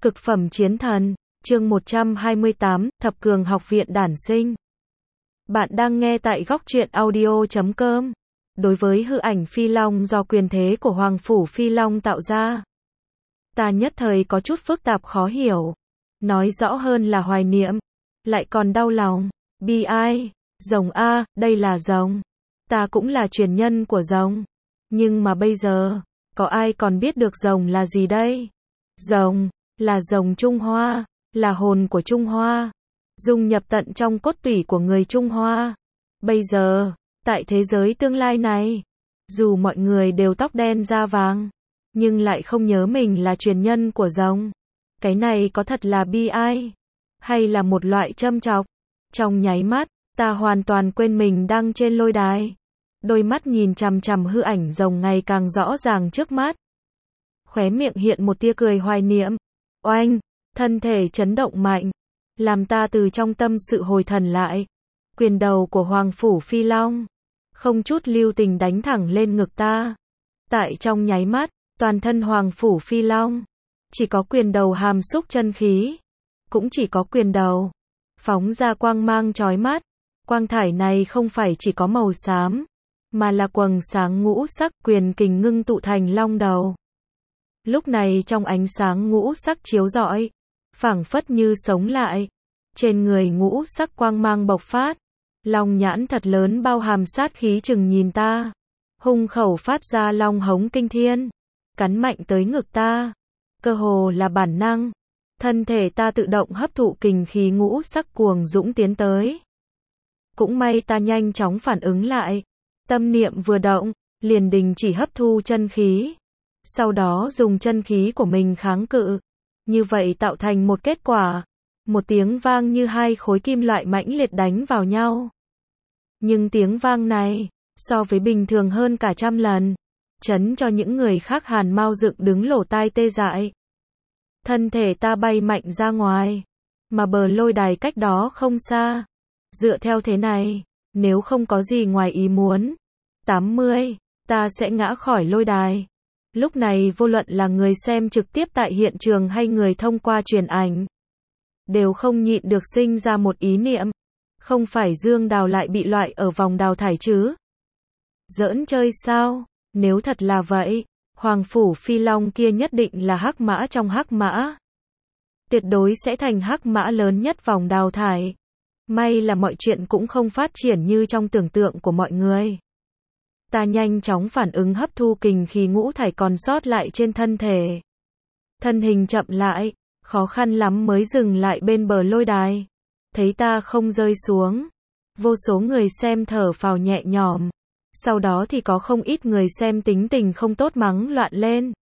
Cực phẩm chiến thần, chương 128, Thập Cường Học viện đản sinh. Bạn đang nghe tại góc truyện audio.com. Đối với hư ảnh Phi Long do quyền thế của Hoàng Phủ Phi Long tạo ra, ta nhất thời có chút phức tạp khó hiểu. Nói rõ hơn là hoài niệm, lại còn đau lòng, bi ai. Rồng a, đây là rồng. Ta cũng là truyền nhân của rồng. Nhưng mà bây giờ, có ai còn biết được rồng là gì đây? Rồng là rồng Trung Hoa, là hồn của Trung Hoa, dung nhập tận trong cốt tủy của người Trung Hoa. Bây giờ, tại thế giới tương lai này, dù mọi người đều tóc đen da vàng, nhưng lại không nhớ mình là truyền nhân của rồng. Cái này có thật là bi ai, hay là một loại châm chọc? Trong nháy mắt, ta hoàn toàn quên mình đang trên lôi đài. Đôi mắt nhìn chằm chằm hư ảnh rồng ngày càng rõ ràng trước mắt. Khóe miệng hiện một tia cười hoài niệm. Oanh, thân thể chấn động mạnh, làm ta từ trong tâm sự hồi thần lại. Quyền đầu của Hoàng Phủ Phi Long, không chút lưu tình đánh thẳng lên ngực ta. Tại trong nháy mắt, toàn thân Hoàng Phủ Phi Long, chỉ có quyền đầu hàm xúc chân khí, cũng chỉ có quyền đầu, phóng ra quang mang chói mắt. Quang thải này không phải chỉ có màu xám, mà là quầng sáng ngũ sắc, quyền kình ngưng tụ thành long đầu. Lúc này trong ánh sáng ngũ sắc chiếu rọi, phảng phất như sống lại. Trên người ngũ sắc quang mang bộc phát, long nhãn thật lớn bao hàm sát khí chừng nhìn ta, hung khẩu phát ra long hống kinh thiên, cắn mạnh tới ngực ta. Cơ hồ là bản năng, thân thể ta tự động hấp thụ kình khí ngũ sắc cuồng dũng tiến tới. Cũng may ta nhanh chóng phản ứng lại, tâm niệm vừa động, liền đình chỉ hấp thu chân khí. Sau đó dùng chân khí của mình kháng cự. Như vậy tạo thành một kết quả. Một tiếng vang như hai khối kim loại mãnh liệt đánh vào nhau. Nhưng tiếng vang này, so với bình thường hơn cả trăm lần. Chấn cho những người khác hàn mau dựng đứng lỗ tai tê dại. Thân thể ta bay mạnh ra ngoài. Mà bờ lôi đài cách đó không xa. Dựa theo thế này, nếu không có gì ngoài ý muốn, 80, ta sẽ ngã khỏi lôi đài. Lúc này vô luận là người xem trực tiếp tại hiện trường hay người thông qua truyền ảnh, đều không nhịn được sinh ra một ý niệm. Không phải Dương Đào lại bị loại ở vòng đào thải chứ? Giỡn chơi sao? Nếu thật là vậy, Hoàng Phủ Phi Long kia nhất định là hắc mã trong hắc mã. Tuyệt đối sẽ thành hắc mã lớn nhất vòng đào thải. May là mọi chuyện cũng không phát triển như trong tưởng tượng của mọi người. Ta nhanh chóng phản ứng hấp thu kình khí ngũ thải còn sót lại trên thân thể. Thân hình chậm lại, khó khăn lắm mới dừng lại bên bờ lôi đài. Thấy ta không rơi xuống, vô số người xem thở phào nhẹ nhõm. Sau đó thì có không ít người xem tính tình không tốt mắng loạn lên.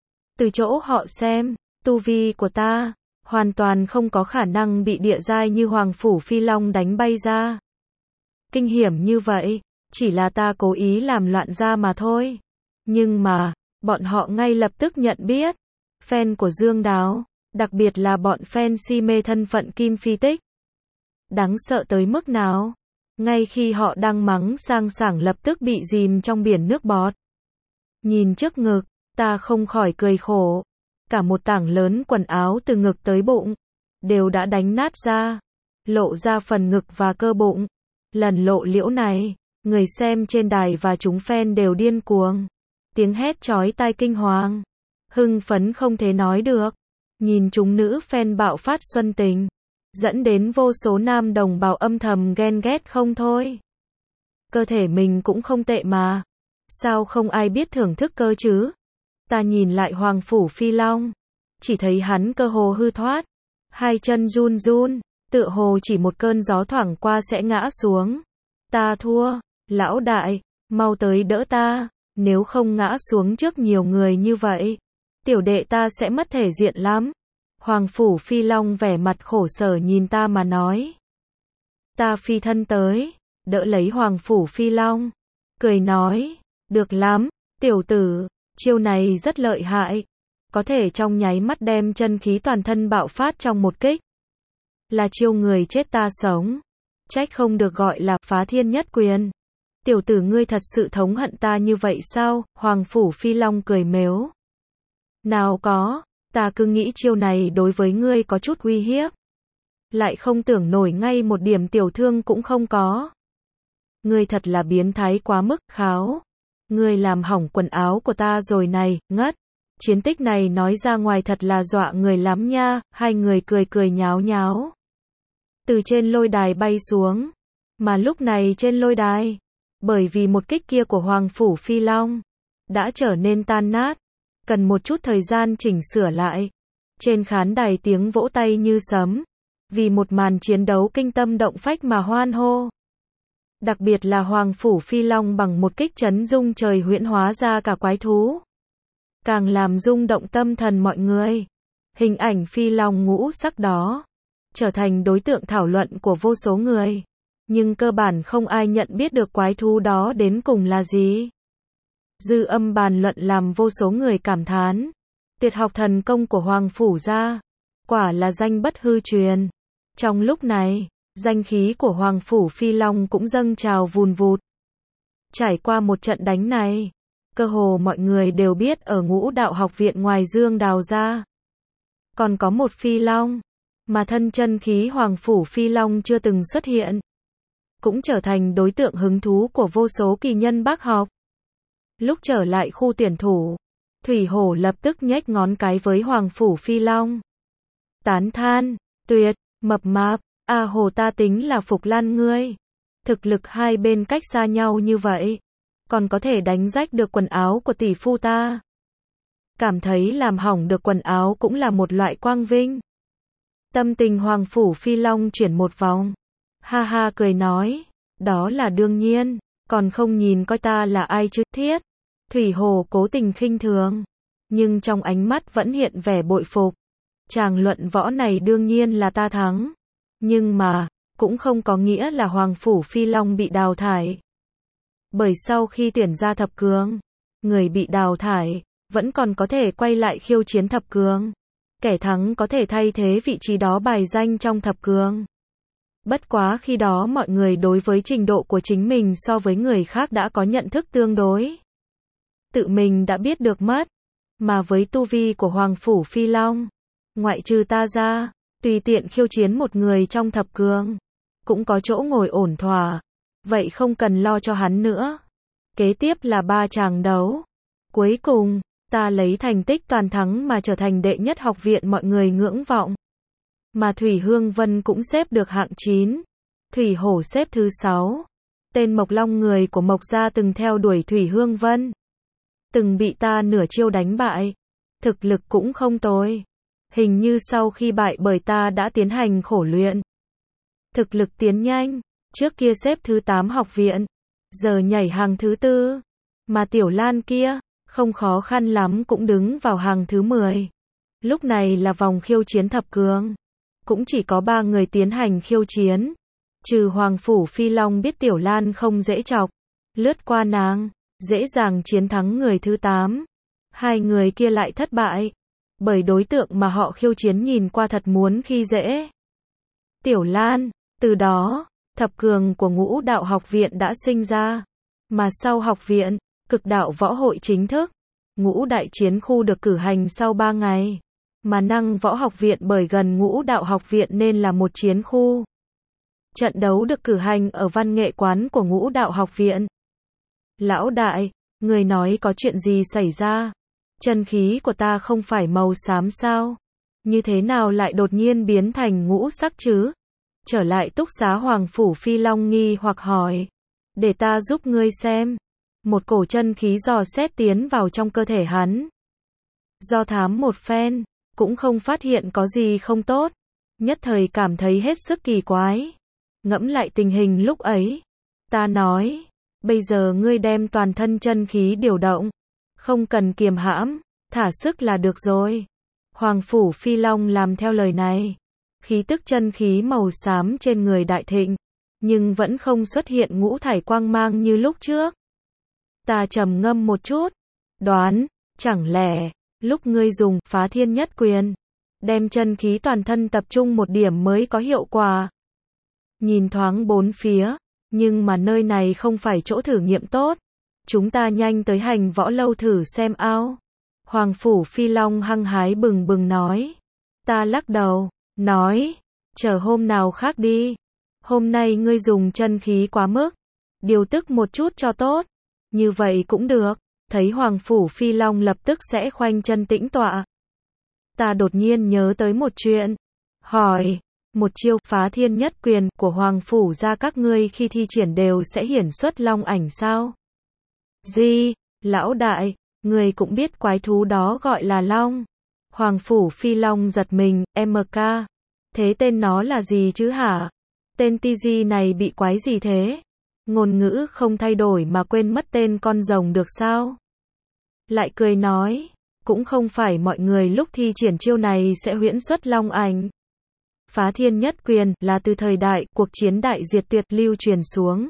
Từ chỗ họ xem, tu vi của ta hoàn toàn không có khả năng bị địa giai như Hoàng Phủ Phi Long đánh bay ra. Kinh hiểm như vậy, chỉ là ta cố ý làm loạn ra mà thôi. Nhưng mà, bọn họ ngay lập tức nhận biết. Fan của Dương Đào, đặc biệt là bọn fan si mê thân phận Kim Phi Tích. Đáng sợ tới mức nào? Ngay khi họ đang mắng sang sảng lập tức bị dìm trong biển nước bọt. Nhìn trước ngực, ta không khỏi cười khổ. Cả một tảng lớn quần áo từ ngực tới bụng, đều đã đánh nát ra, lộ ra phần ngực và cơ bụng. Lần lộ liễu này, người xem trên đài và chúng fan đều điên cuồng. Tiếng hét chói tai kinh hoàng, hưng phấn không thể nói được. Nhìn chúng nữ fan bạo phát xuân tình, dẫn đến vô số nam đồng bào âm thầm ghen ghét không thôi. Cơ thể mình cũng không tệ mà, sao không ai biết thưởng thức cơ chứ? Ta nhìn lại Hoàng Phủ Phi Long, chỉ thấy hắn cơ hồ hư thoát, hai chân run run, tựa hồ chỉ một cơn gió thoảng qua sẽ ngã xuống. Ta thua, lão đại, mau tới đỡ ta, nếu không ngã xuống trước nhiều người như vậy, tiểu đệ ta sẽ mất thể diện lắm. Hoàng Phủ Phi Long vẻ mặt khổ sở nhìn ta mà nói. Ta phi thân tới, đỡ lấy Hoàng Phủ Phi Long, cười nói, được lắm, tiểu tử. Chiêu này rất lợi hại, có thể trong nháy mắt đem chân khí toàn thân bạo phát trong một kích. Là chiêu người chết ta sống, trách không được gọi là phá thiên nhất quyền. Tiểu tử ngươi thật sự thống hận ta như vậy sao? Hoàng Phủ Phi Long cười mếu. Nào có, Ta cứ nghĩ chiêu này đối với ngươi có chút uy hiếp. Lại không tưởng nổi ngay một điểm tiểu thương cũng không có. Ngươi thật là biến thái quá mức, kháo. Ngươi làm hỏng quần áo của ta rồi này, ngất. Chiến tích này nói ra ngoài thật là dọa người lắm nha, hai người cười cười nháo nháo. Từ trên lôi đài bay xuống. Mà lúc này trên lôi đài, bởi vì một kích kia của Hoàng Phủ Phi Long, đã trở nên tan nát. Cần một chút thời gian chỉnh sửa lại. Trên khán đài tiếng vỗ tay như sấm. Vì một màn chiến đấu kinh tâm động phách mà hoan hô. Đặc biệt là Hoàng Phủ Phi Long bằng một kích chấn rung trời huyễn hóa ra cả quái thú. Càng làm rung động tâm thần mọi người. Hình ảnh Phi Long ngũ sắc đó trở thành đối tượng thảo luận của vô số người. Nhưng cơ bản không ai nhận biết được quái thú đó đến cùng là gì. Dư âm bàn luận làm vô số người cảm thán. Tuyệt học thần công của Hoàng Phủ gia, quả là danh bất hư truyền. Trong lúc này, danh khí của Hoàng Phủ Phi Long cũng dâng trào vùn vụt. Trải qua một trận đánh này, cơ hồ mọi người đều biết ở Ngũ Đạo Học viện ngoài Dương Đào ra, còn có một Phi Long, mà thân chân khí Hoàng Phủ Phi Long chưa từng xuất hiện. Cũng trở thành đối tượng hứng thú của vô số kỳ nhân bác học. Lúc trở lại khu tuyển thủ, Thủy Hổ lập tức nhếch ngón cái với Hoàng Phủ Phi Long. Tán than, tuyệt, mập mạp, a hồ ta tính là phục lan ngươi. Thực lực hai bên cách xa nhau như vậy, còn có thể đánh rách được quần áo của tỷ phu ta. Cảm thấy làm hỏng được quần áo cũng là một loại quang vinh. Tâm tình Hoàng Phủ Phi Long chuyển một vòng. Ha ha cười nói, đó là đương nhiên, còn không nhìn coi ta là ai chứ thiết. Thủy Hồ cố tình khinh thường, nhưng trong ánh mắt vẫn hiện vẻ bội phục. Chàng luận võ này đương nhiên là ta thắng. Nhưng mà, cũng không có nghĩa là Hoàng Phủ Phi Long bị đào thải. Bởi sau khi tuyển ra thập cường, người bị đào thải, vẫn còn có thể quay lại khiêu chiến thập cường. Kẻ thắng có thể thay thế vị trí đó bài danh trong thập cường. Bất quá khi đó mọi người đối với trình độ của chính mình so với người khác đã có nhận thức tương đối. Tự mình đã biết được mất. Mà với tu vi của Hoàng Phủ Phi Long, ngoại trừ ta ra, tùy tiện khiêu chiến một người trong thập cường, cũng có chỗ ngồi ổn thỏa. Vậy không cần lo cho hắn nữa. Kế tiếp là 3 chàng đấu. Cuối cùng, ta lấy thành tích toàn thắng mà trở thành đệ nhất học viện mọi người ngưỡng vọng. Mà Thủy Hương Vân cũng xếp được hạng 9. Thủy Hổ xếp thứ 6. Tên Mộc Long người của Mộc gia từng theo đuổi Thủy Hương Vân. Từng bị ta nửa chiêu đánh bại. Thực lực cũng không tồi. Hình như sau khi bại bởi ta đã tiến hành khổ luyện. Thực lực tiến nhanh. Trước kia xếp thứ 8 học viện. Giờ nhảy hàng thứ 4. Mà Tiểu Lan kia, không khó khăn lắm cũng đứng vào hàng thứ 10. Lúc này là vòng khiêu chiến thập cường. Cũng chỉ có 3 người tiến hành khiêu chiến. Trừ Hoàng Phủ Phi Long biết Tiểu Lan không dễ chọc. Lướt qua nàng, dễ dàng chiến thắng người thứ 8. Hai người kia lại thất bại. Bởi đối tượng mà họ khiêu chiến nhìn qua thật muốn khi dễ. Tiểu Lan, từ đó, thập cường của Ngũ Đạo Học viện đã sinh ra. Mà sau học viện, Cực Đạo Võ Hội chính thức, Ngũ Đại Chiến Khu được cử hành sau 3 ngày. Mà Năng Võ Học viện bởi gần Ngũ Đạo Học viện nên là một chiến khu. Trận đấu được cử hành ở văn nghệ quán của Ngũ Đạo Học viện. Lão đại, người nói có chuyện gì xảy ra? Chân khí của ta không phải màu xám sao? Như thế nào lại đột nhiên biến thành ngũ sắc chứ? Trở lại túc xá Hoàng Phủ Phi Long nghi hoặc hỏi. Để ta giúp ngươi xem. Một cổ chân khí dò xét tiến vào trong cơ thể hắn. Do thám một phen, cũng không phát hiện có gì không tốt. Nhất thời cảm thấy hết sức kỳ quái. Ngẫm lại tình hình lúc ấy. Ta nói, bây giờ ngươi đem toàn thân chân khí điều động. Không cần kiềm hãm, thả sức là được rồi. Hoàng Phủ Phi Long làm theo lời này. Khí tức chân khí màu xám trên người đại thịnh. Nhưng vẫn không xuất hiện ngũ thải quang mang như lúc trước. Ta trầm ngâm một chút. Đoán, chẳng lẽ, lúc ngươi dùng Phá Thiên Nhất Quyền, đem chân khí toàn thân tập trung một điểm mới có hiệu quả. Nhìn thoáng bốn phía, nhưng mà nơi này không phải chỗ thử nghiệm tốt. Chúng ta nhanh tới hành võ lâu thử xem ao. Hoàng Phủ Phi Long hăng hái bừng bừng nói. Ta lắc đầu, nói, chờ hôm nào khác đi. Hôm nay ngươi dùng chân khí quá mức, điều tức một chút cho tốt. Như vậy cũng được. Thấy Hoàng Phủ Phi Long lập tức sẽ khoanh chân tĩnh tọa. Ta đột nhiên nhớ tới một chuyện. Hỏi, một chiêu phá thiên nhất quyền của Hoàng Phủ gia các ngươi khi thi triển đều sẽ hiển xuất long ảnh sao? Gì? Lão đại, người cũng biết quái thú đó gọi là long. Hoàng Phủ Phi Long giật mình, MK. Thế tên nó là gì chứ hả? Tên TG này bị quái gì thế? Ngôn ngữ không thay đổi mà quên mất tên con rồng được sao? Lại cười nói, cũng không phải mọi người lúc thi triển chiêu này sẽ huyễn xuất long ảnh. Phá thiên nhất quyền là từ thời đại cuộc chiến đại diệt tuyệt lưu truyền xuống.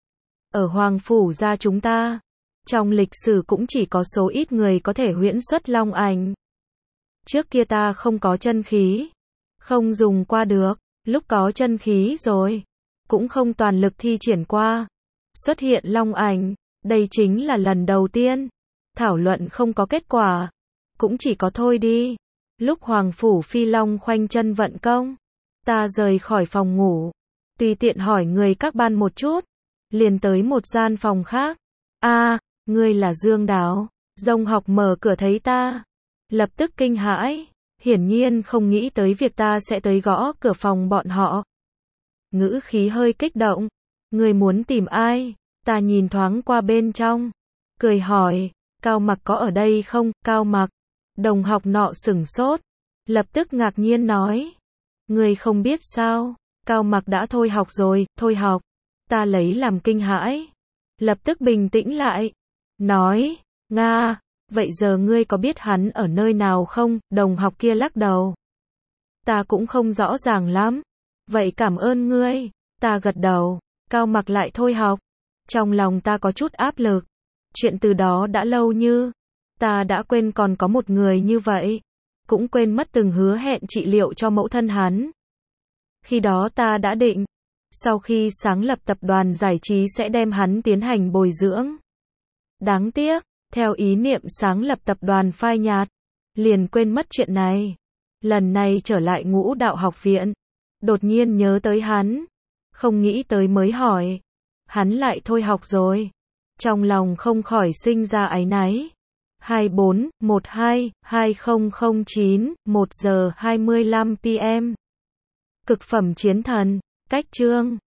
Ở Hoàng Phủ gia chúng ta, trong lịch sử cũng chỉ có số ít người có thể huyễn xuất long ảnh. Trước kia ta không có chân khí, không dùng qua được, lúc có chân khí rồi, cũng không toàn lực thi triển qua. Xuất hiện long ảnh, đây chính là lần đầu tiên. Thảo luận không có kết quả, cũng chỉ có thôi đi. Lúc Hoàng Phủ Phi Long khoanh chân vận công, ta rời khỏi phòng ngủ, tùy tiện hỏi người các ban một chút, liền tới một gian phòng khác. Ngươi là Dương Đáo. Dông Học mở cửa thấy ta, lập tức kinh hãi, hiển nhiên không nghĩ tới việc ta sẽ tới gõ cửa phòng bọn họ. Ngữ khí hơi kích động, ngươi muốn tìm ai? Ta nhìn thoáng qua bên trong, cười hỏi, Cao Mặc có ở đây không? Cao Mặc. Đồng học nọ sửng sốt, lập tức ngạc nhiên nói, ngươi không biết sao, Cao Mặc đã thôi học rồi. Thôi học? Ta lấy làm kinh hãi, lập tức bình tĩnh lại, nói, Nga, vậy giờ ngươi có biết hắn ở nơi nào không? Đồng học kia lắc đầu, ta cũng không rõ ràng lắm. Vậy cảm ơn ngươi. Ta gật đầu. Cao Mặc lại thôi học. Trong lòng ta có chút áp lực. Chuyện từ đó đã lâu như, ta đã quên còn có một người như vậy. Cũng quên mất từng hứa hẹn trị liệu cho mẫu thân hắn. Khi đó ta đã định, sau khi sáng lập tập đoàn giải trí sẽ đem hắn tiến hành bồi dưỡng. Đáng tiếc, theo ý niệm sáng lập tập đoàn phai nhạt, liền quên mất chuyện này. Lần này trở lại Ngũ Đạo học viện, đột nhiên nhớ tới hắn, không nghĩ tới mới hỏi, hắn lại thôi học rồi. Trong lòng không khỏi sinh ra áy náy. 24/12/2009, 1 giờ 25 PM. Cực phẩm chiến thần, cách chương